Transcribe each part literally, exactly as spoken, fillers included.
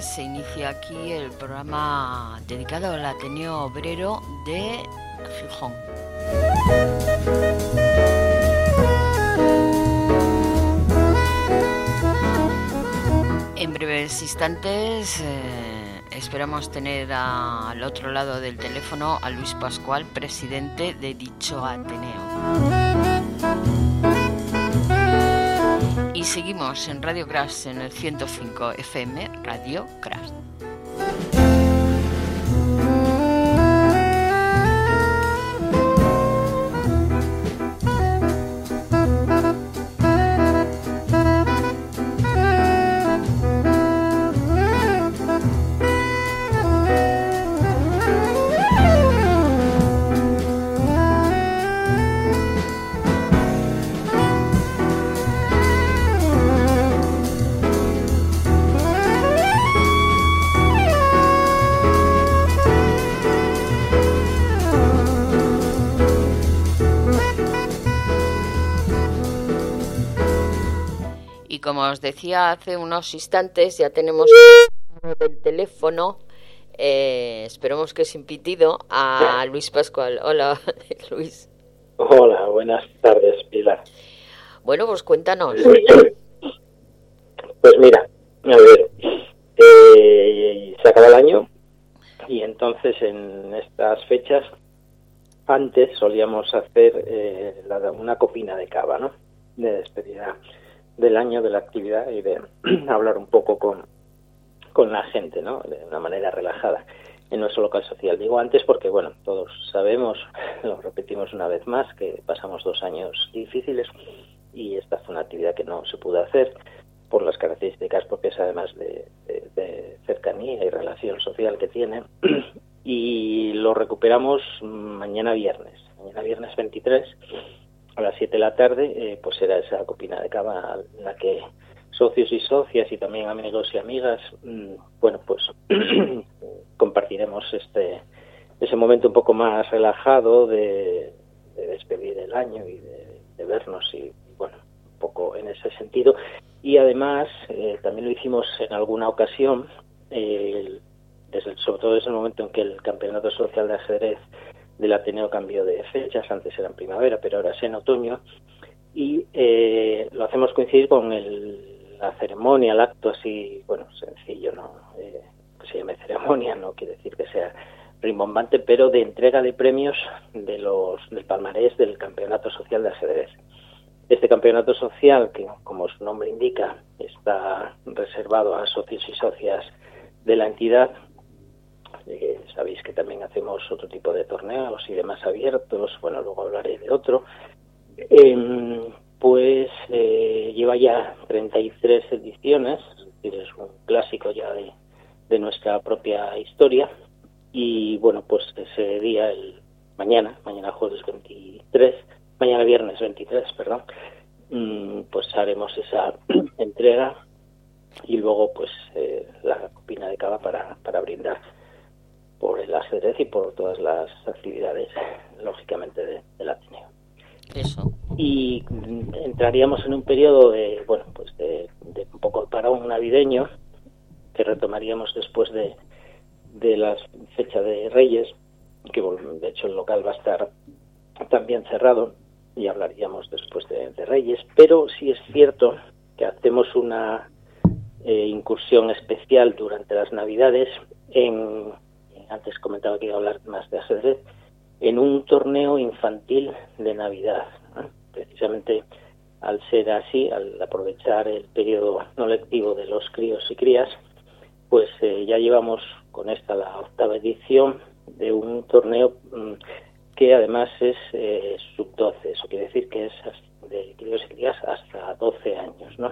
se inicia aquí el programa dedicado al Ateneo Obrero de Gijón. En breves instantes eh, esperamos tener a, al otro lado del teléfono a Luis Pascual, presidente de dicho Ateneo. Y seguimos en Radio Crash en el ciento cinco F M, Radio Crash. Como os decía hace unos instantes, ya tenemos el teléfono, eh, esperemos que sin pitido, a Luis Pascual. Hola, Luis. Hola, buenas tardes, Pilar. Bueno, pues cuéntanos. Pues mira, a ver, eh, se acaba el año y entonces en estas fechas, antes solíamos hacer eh, la, una copina de cava, ¿no? De despedida del año, de la actividad y de hablar un poco con, con la gente, ¿no? De una manera relajada en nuestro local social. Digo antes porque, bueno, todos sabemos, lo repetimos una vez más, que pasamos dos años difíciles y esta fue una actividad que no se pudo hacer por las características propias, además de, de, de cercanía y relación social que tiene, y lo recuperamos mañana viernes, mañana viernes veintitrés, a las siete de la tarde, eh, pues será esa copina de cava en la que socios y socias y también amigos y amigas, mmm, bueno, pues compartiremos este ese momento un poco más relajado de, de despedir el año y de, de vernos y, y, bueno, un poco en ese sentido. Y además, eh, también lo hicimos en alguna ocasión, eh, desde, sobre todo desde el momento en que el Campeonato Social de Ajedrez del Ateneo cambió de fechas, antes era en primavera, pero ahora es en otoño, y eh, lo hacemos coincidir con el, la ceremonia, el acto así, bueno, sencillo, ¿no? Eh, que se llame ceremonia, no quiere decir que sea rimbombante, pero de entrega de premios de los del palmarés del Campeonato Social de Ajedrez. Este campeonato social, que como su nombre indica, está reservado a socios y socias de la entidad. Eh, sabéis que también hacemos otro tipo de torneos y demás abiertos, bueno, luego hablaré de otro. Eh, pues eh, lleva ya treinta y tres ediciones, es decir, es un clásico ya de, de nuestra propia historia. Y bueno, pues ese día, el mañana, mañana jueves veintitrés, mañana viernes veintitrés, perdón, pues haremos esa entrega y luego pues eh, la copina de cava para, para brindar por el ajedrez y por todas las actividades, lógicamente, de, del Ateneo. Eso. Y entraríamos en un periodo de, bueno, pues de, de un poco parón navideño, que retomaríamos después de, de la fecha de Reyes, que de hecho el local va a estar también cerrado, y hablaríamos después de, de Reyes, pero sí es cierto que hacemos una eh, incursión especial durante las Navidades en... Antes comentaba que iba a hablar más de ajedrez, en un torneo infantil de Navidad, ¿no? Precisamente al ser así, al aprovechar el periodo no lectivo de los críos y crías, pues eh, ya llevamos con esta la octava edición de un torneo mmm, que además es eh, sub doce, eso quiere decir que es de críos y crías hasta doce años, ¿no?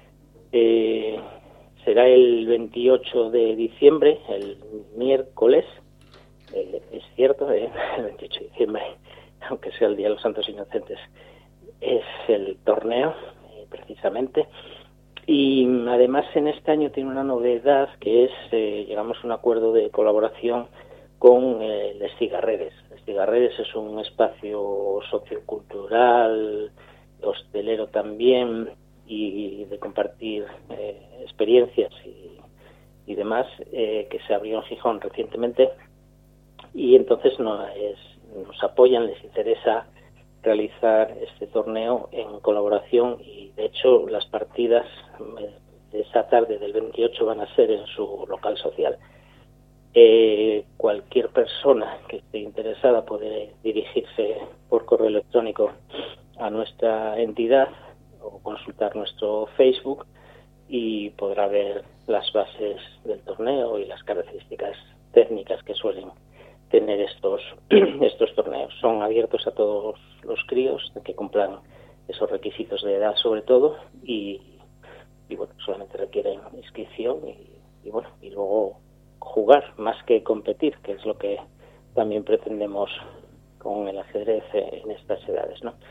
Eh, Será el veintiocho de diciembre, el miércoles, eh, es cierto, eh, el veintiocho de diciembre, aunque sea el Día de los Santos Inocentes, es el torneo, eh, precisamente. Y además en este año tiene una novedad que es, eh, llegamos a un acuerdo de colaboración con eh, Les Cigarreres. Les Cigarreres es un espacio sociocultural, hostelero también, y de compartir eh, experiencias y, y demás, eh, que se abrió en Gijón recientemente, y entonces no, es, nos apoyan, les interesa realizar este torneo en colaboración, y de hecho las partidas de esa tarde del veintiocho van a ser en su local social. Eh, cualquier persona que esté interesada puede dirigirse por correo electrónico a nuestra entidad o consultar nuestro Facebook y podrá ver las bases del torneo y las características técnicas que suelen tener estos estos torneos. Son abiertos a todos los críos que cumplan esos requisitos de edad sobre todo, y, y bueno, solamente requieren inscripción y, y bueno, y luego jugar más que competir, que es lo que también pretendemos con el ajedrez en estas edades, ¿no?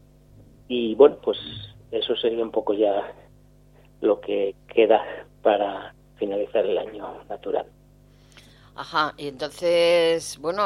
Y bueno, pues eso sería un poco ya lo que queda para finalizar el año natural. Ajá, y entonces, bueno,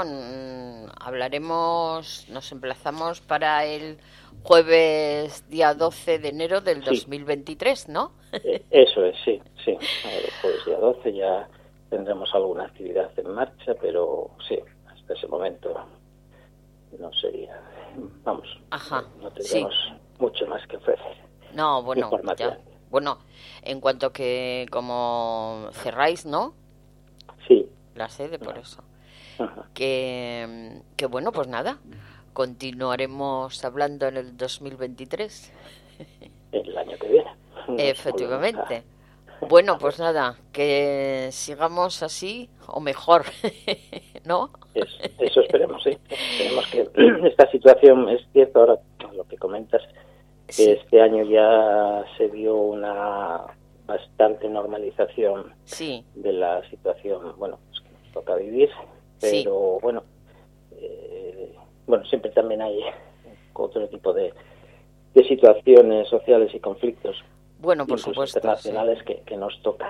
hablaremos, nos emplazamos para el jueves día doce de enero del sí. dos mil veintitrés, ¿no? Eso es, sí, sí. El jueves día doce ya tendremos alguna actividad en marcha, pero sí, hasta ese momento no sería, vamos, Ajá, no tendremos sí. mucho más que ofrecer. No, bueno, ya, bueno, en cuanto que como cerráis, ¿no? Sí. La sede, por eso. Ajá. Que, que bueno, pues nada, continuaremos hablando en el dos mil veintitrés. El año que viene. Efectivamente. Bueno, pues nada, que sigamos así o mejor, ¿no? Eso, eso esperemos, sí. Esperemos que esta situación, es cierto ahora lo que comentas, que sí. Este año ya se vio una bastante normalización sí. de la situación, bueno, pues que nos toca vivir, pero sí. bueno, eh, bueno, siempre también hay otro tipo de, de situaciones sociales y conflictos. Bueno, por supuesto, internacionales sí. que, que nos toca.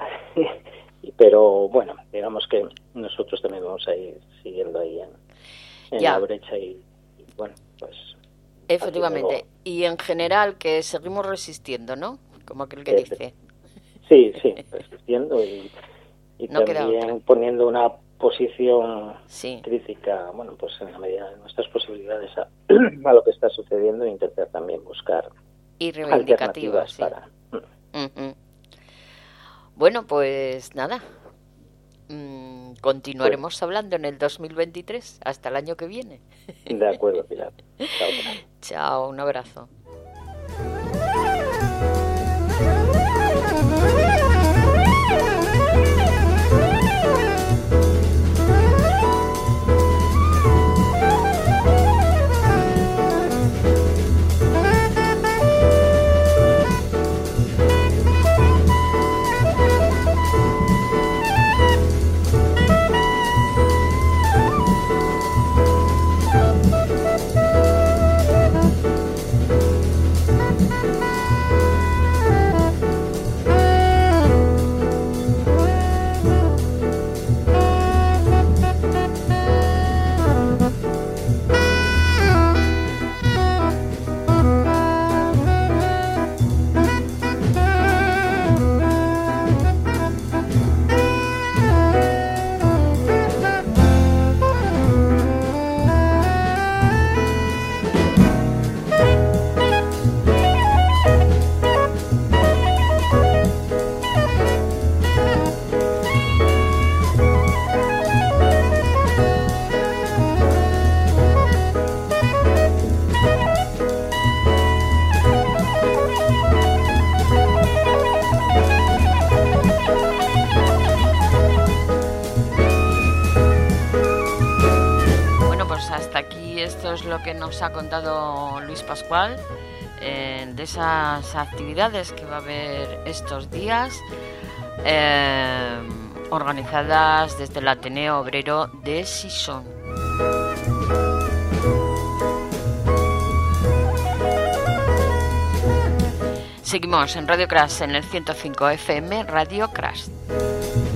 Pero bueno, digamos que nosotros también vamos a ir siguiendo ahí en, en la brecha y, y bueno, pues... Efectivamente. Luego... Y en general que seguimos resistiendo, ¿no? Como aquel que eh, dice. Sí, sí, resistiendo y, y no también poniendo una posición sí. crítica, bueno, pues en la medida de nuestras posibilidades a, a lo que está sucediendo e intentar también buscar y reivindicativas sí. para... Uh-huh. Bueno, pues nada, mm, continuaremos bueno. hablando en el dos mil veintitrés, hasta el año que viene. De acuerdo, Pilar. Chao, Chao, un abrazo. Que nos ha contado Luis Pascual eh, de esas actividades que va a haber estos días eh, organizadas desde el Ateneo Obrero de Sison. Seguimos en Radio Crash en el ciento cinco F M, Radio Crash.